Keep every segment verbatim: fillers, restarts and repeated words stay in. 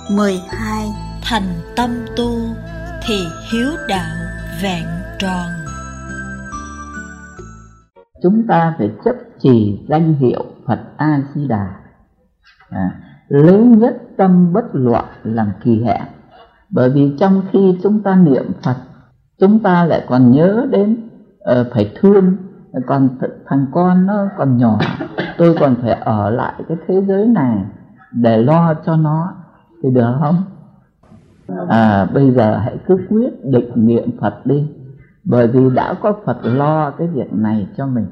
mười hai. Thành tâm tu thì hiếu đạo vẹn tròn. Chúng ta phải chấp trì danh hiệu Phật A Di Đà, à, lấy nhất tâm bất loạn làm kỳ hẹn. Bởi vì trong khi chúng ta niệm Phật, chúng ta lại còn nhớ đến uh, phải thương, còn thằng con nó còn nhỏ, tôi còn phải ở lại cái thế giới này để lo cho nó, thì được không? À, bây giờ hãy cứ quyết định niệm Phật đi, bởi vì đã có Phật lo cái việc này cho mình.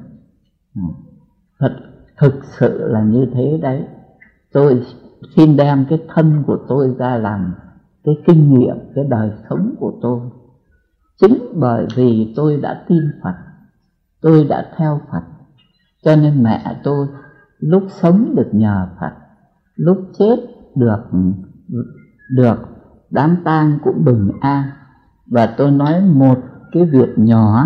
Phật thực sự là như thế đấy. Tôi xin đem cái thân của tôi ra làm cái kinh nghiệm, cái đời sống của tôi. Chính bởi vì tôi đã tin Phật, tôi đã theo Phật, cho nên mẹ tôi lúc sống được nhờ Phật, lúc chết được được đám tang cũng bình an. Và tôi nói một cái việc nhỏ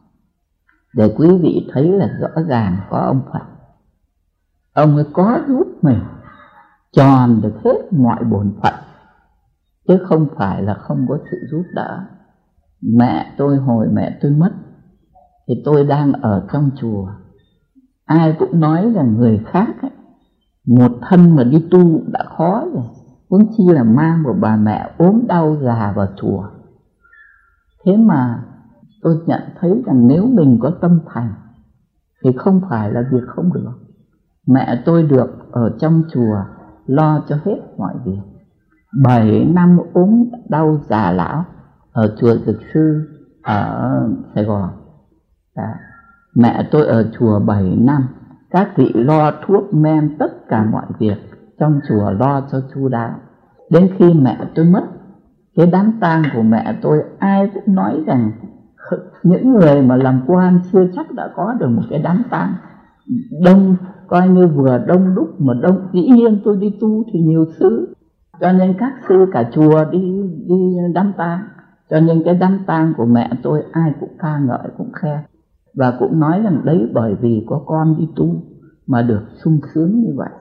để quý vị thấy là rõ ràng có ông Phật. Ông ấy có giúp mình tròn được hết mọi bổn phận, chứ không phải là không có sự giúp đỡ. Mẹ tôi hồi mẹ tôi mất thì tôi đang ở trong chùa. Ai cũng nói là người khác ấy, một thân mà đi tu đã khó rồi, huống chi là mang một bà mẹ ốm đau già vào chùa. Thế mà tôi nhận thấy rằng nếu mình có tâm thành thì không phải là việc không được. Mẹ tôi được ở trong chùa lo cho hết mọi việc. Bảy năm ốm đau già lão ở chùa Dược Sư ở Sài Gòn. Đó. Mẹ tôi ở chùa bảy năm, các vị lo thuốc men tất cả mọi việc trong chùa lo cho chu đáo. Đến khi mẹ tôi mất, cái đám tang của mẹ tôi ai cũng nói rằng những người mà làm quan chưa chắc đã có được một cái đám tang đông, coi như vừa đông đúc mà đông. Dĩ nhiên tôi đi tu thì nhiều sư, cho nên các sư cả chùa đi đi đám tang, cho nên cái đám tang của mẹ tôi ai cũng ca ngợi, cũng khen, và cũng nói rằng đấy bởi vì có con đi tu mà được sung sướng như vậy.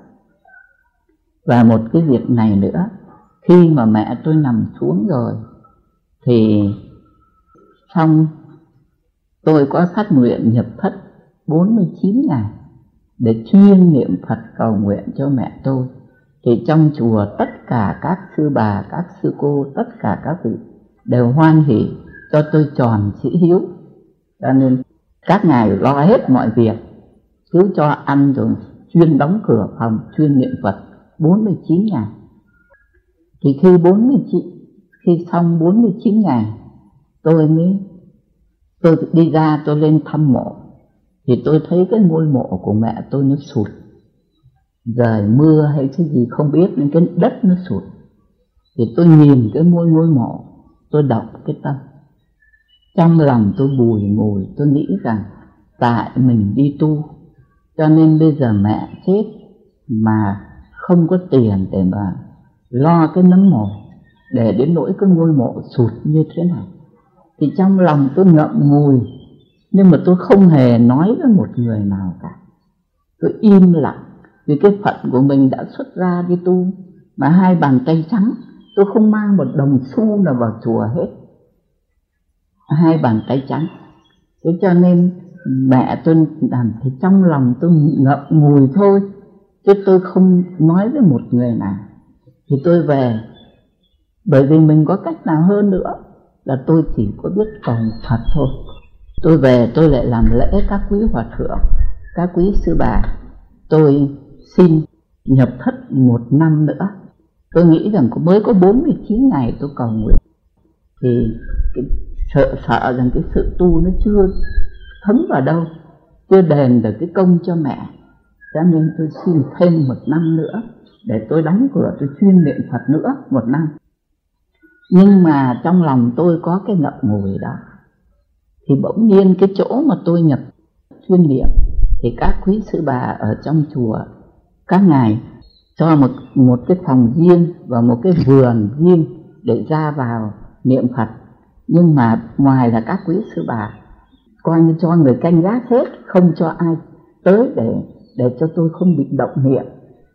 Và một cái việc này nữa, khi mà mẹ tôi nằm xuống rồi thì xong tôi có phát nguyện nhập thất bốn mươi chín ngày để chuyên niệm Phật cầu nguyện cho mẹ tôi. Thì trong chùa tất cả các sư bà, các sư cô, tất cả các vị đều hoan hỉ cho tôi tròn chữ hiếu. Cho nên các ngài lo hết mọi việc, cứ cho ăn rồi chuyên đóng cửa phòng, chuyên niệm Phật bốn mươi chín ngày. Thì khi bốn mươi chín, khi xong bốn mươi chín ngày, tôi mới tôi đi ra, tôi lên thăm mộ. Thì tôi thấy cái ngôi mộ của mẹ tôi nó sụt, trời mưa hay cái gì không biết nên cái đất nó sụt. Thì tôi nhìn cái ngôi ngôi mộ, tôi đọc cái tâm. Trong lòng tôi bùi ngùi, tôi nghĩ rằng tại mình đi tu, cho nên bây giờ mẹ chết mà không có tiền để mà lo cái nấm mồ, để đến nỗi cái ngôi mộ sụt như thế này. Thì trong lòng tôi ngậm ngùi, nhưng mà tôi không hề nói với một người nào cả. Tôi im lặng, vì cái phận của mình đã xuất ra đi tu, mà hai bàn tay trắng, tôi không mang một đồng xu nào vào chùa hết, hai bàn tay trắng. Thế cho nên mẹ tôi làm thì trong lòng tôi ngậm ngùi thôi, chứ tôi không nói với một người nào. Thì tôi về, bởi vì mình có cách nào hơn nữa, là tôi chỉ có biết cầu Phật thôi. Tôi về tôi lại làm lễ các quý hòa thượng, các quý sư bà. Tôi xin nhập thất một năm nữa. Tôi nghĩ rằng mới có bốn mươi chín ngày tôi cầu nguyện, thì cái sợ sợ rằng cái sự tu nó chưa thấm vào đâu, chưa đền được cái công cho mẹ. Cho nên tôi xin thêm một năm nữa để tôi đóng cửa, tôi chuyên niệm Phật nữa một năm. Nhưng mà trong lòng tôi có cái ngậm ngùi đó. Thì bỗng nhiên cái chỗ mà tôi nhập chuyên niệm, thì các quý sư bà ở trong chùa, các ngài cho một, một cái phòng riêng và một cái vườn riêng để ra vào niệm Phật. Nhưng mà ngoài là các quý sư bà coi như cho người canh gác hết, không cho ai tới để, để cho tôi không bị động niệm.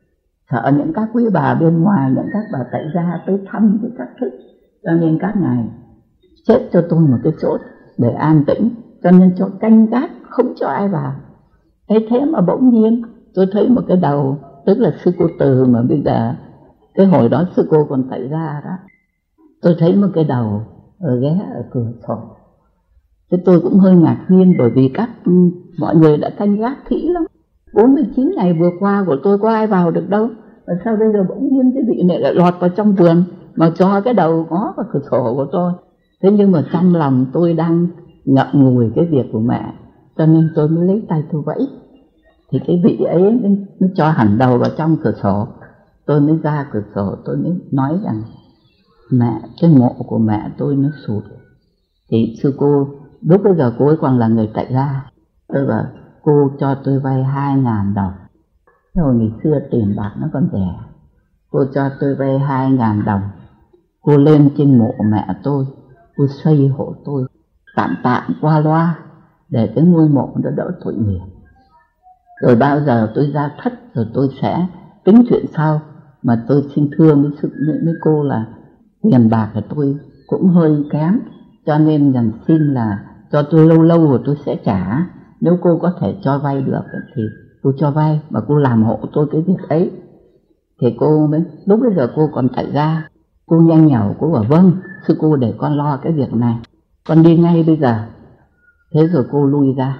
sợ những các quý bà bên ngoài, những các bà tại gia tới thăm với các thứ, cho nên các ngài xếp cho tôi một cái chỗ để an tĩnh, cho nên cho canh gác không cho ai vào. Thế thế mà bỗng nhiên tôi thấy một cái đầu, tức là sư cô Từ mà bây giờ cái hồi đó sư cô còn tại gia đó, tôi thấy một cái đầu ở ghé ở cửa sổ. Thế tôi cũng hơi ngạc nhiên, bởi vì các mọi người đã canh gác kỹ lắm. bốn mươi chín ngày vừa qua của tôi có ai vào được đâu, và sao bây giờ bỗng nhiên cái vị này lại lọt vào trong vườn mà cho cái đầu ngó vào cửa sổ của tôi. Thế nhưng mà trong lòng tôi đang ngậm ngùi cái việc của mẹ, cho nên tôi mới lấy tay tôi vẫy. Thì cái vị ấy mới, mới cho hẳn đầu vào trong cửa sổ. Tôi mới ra cửa sổ, tôi mới nói rằng mẹ, cái mộ của mẹ tôi nó sụt. Thì sư cô, lúc bây giờ cô ấy còn là người tại gia, tôi bảo cô cho tôi vay hai ngàn đồng. Hồi ngày xưa tiền bạc nó còn rẻ. Cô cho tôi vay hai ngàn đồng. Cô lên trên mộ mẹ tôi, cô xây hộ tôi tạm tạm qua loa để cái ngôi mộ nó đỡ tội nghiệp. Rồi bao giờ tôi ra thất rồi tôi sẽ tính chuyện sau. Mà tôi xin thưa với, sự, với cô là tiền bạc của tôi cũng hơi kém, cho nên rằng xin là cho tôi lâu lâu rồi tôi sẽ trả. Nếu cô có thể cho vay được thì cô cho vay, mà cô làm hộ tôi cái việc ấy. Thì cô mới, lúc bây giờ cô còn tại gia, cô nhanh nhảu, cô bảo vâng, sư cô để con lo cái việc này, con đi ngay bây giờ. Thế rồi cô lui ra.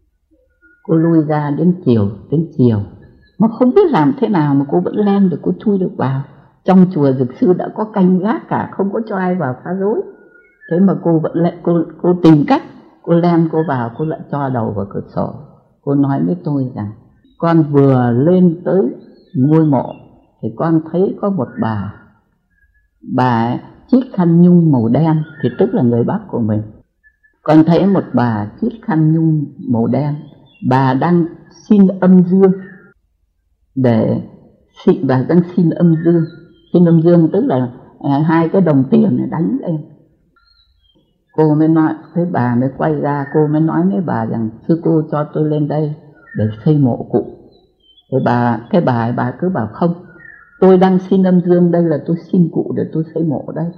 Cô lui ra đến chiều, đến chiều mà không biết làm thế nào mà cô vẫn len được, cô chui được vào. Trong chùa Dược Sư đã có canh gác cả, không có cho ai vào phá rối. Thế mà cô vẫn lại, cô, cô tìm cách, cô len cô vào, cô lại cho đầu vào cửa sổ. Cô nói với tôi rằng con vừa lên tới ngôi mộ thì con thấy có một bà, bà chiếc khăn nhung màu đen, thì tức là người Bắc của mình. Con thấy một bà chiếc khăn nhung màu đen, bà đang xin âm dương, để xin, bà đang xin âm dương. Xin âm dương tức là à, hai cái đồng tiền này đánh lên. Cô mới nói, thế bà mới quay ra, cô mới nói với bà rằng sư cô cho tôi lên đây để xây mộ cụ. Thì bà, cái bà bà cứ bảo không, tôi đang xin âm dương, đây là tôi xin cụ để tôi xây mộ đây.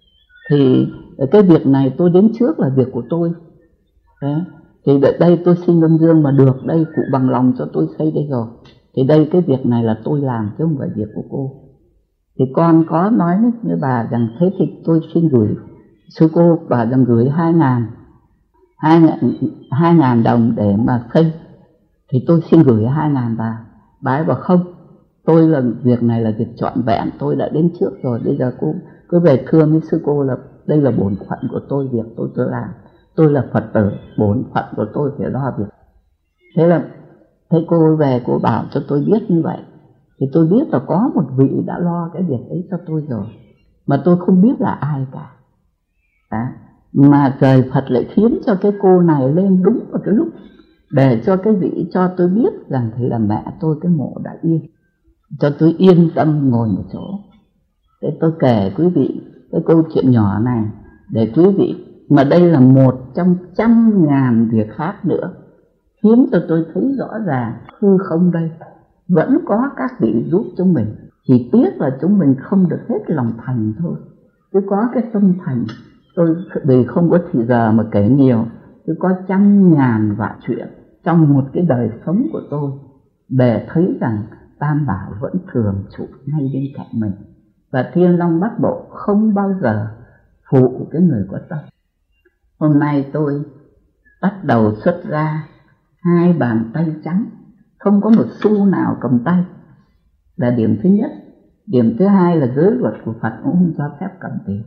Thì cái việc này tôi đến trước là việc của tôi. Đấy. Thì đây tôi xin âm dương mà được, đây cụ bằng lòng cho tôi xây đây rồi. Thì đây cái việc này là tôi làm chứ không phải việc của cô. Thì con có nói với bà rằng thế thì tôi xin gửi sư cô, bà rằng gửi hai ngàn, hai ngàn, hai ngàn đồng để mà xây. Thì tôi xin gửi hai ngàn bà. Bà ấy bảo không, tôi là việc này là việc trọn vẹn, tôi đã đến trước rồi, bây giờ cô cứ về thưa với sư cô là đây là bổn phận của tôi, việc tôi tôi làm, tôi là Phật tử, bổn phận của tôi phải lo việc. Thế là thế cô về cô bảo cho tôi biết như vậy, thì tôi biết là có một vị đã lo cái việc ấy cho tôi rồi, mà tôi không biết là ai cả. Đó. Mà trời Phật lại khiến cho cái cô này lên đúng vào cái lúc để cho cái vị cho tôi biết rằng thì là mẹ tôi cái mộ đã yên, cho tôi yên tâm ngồi một chỗ. Thế tôi kể quý vị cái câu chuyện nhỏ này để quý vị, mà đây là một trong trăm ngàn việc khác nữa, khiến cho tôi thấy rõ ràng hư không đây vẫn có các vị giúp chúng mình, chỉ tiếc là chúng mình không được hết lòng thành thôi. Cứ có cái tâm thành, tôi vì không có thời giờ mà kể nhiều, cứ có trăm ngàn vạn chuyện trong một cái đời sống của tôi để thấy rằng Tam Bảo vẫn thường trụ ngay bên cạnh mình, và Thiên Long Bát Bộ không bao giờ phụ cái người có tâm. Hôm nay tôi bắt đầu xuất ra hai bàn tay trắng, không có một xu nào cầm tay, là điểm thứ nhất. Điểm thứ hai là giới luật của Phật cũng không cho phép cầm tiền.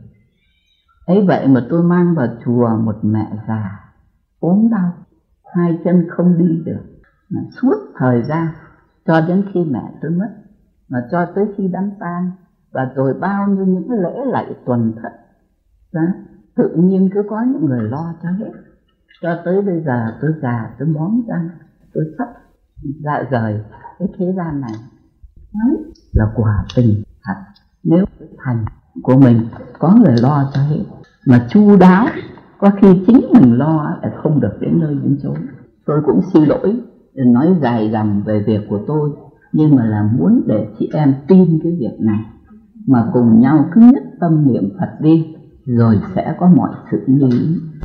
Ấy vậy mà tôi mang vào chùa một mẹ già ốm đau, hai chân không đi được, mà suốt thời gian cho đến khi mẹ tôi mất, mà cho tới khi đám tang, và rồi bao nhiêu những cái lễ lạy tuần thất. Đó, tự nhiên cứ có những người lo cho hết. Cho tới bây giờ tôi già, tôi móm răng, tôi sắp dạ rời cái thế gian này. Đấy là quả tình thật. Nếu cái thành của mình có người lo cho hết, mà chu đáo, có khi chính mình lo lại không được đến nơi đến chốn. Tôi cũng xin lỗi nói dài dòng về việc của tôi, nhưng mà là muốn để chị em tin cái việc này, mà cùng nhau cứ nhất tâm niệm Phật đi, rồi sẽ có mọi sự như ý.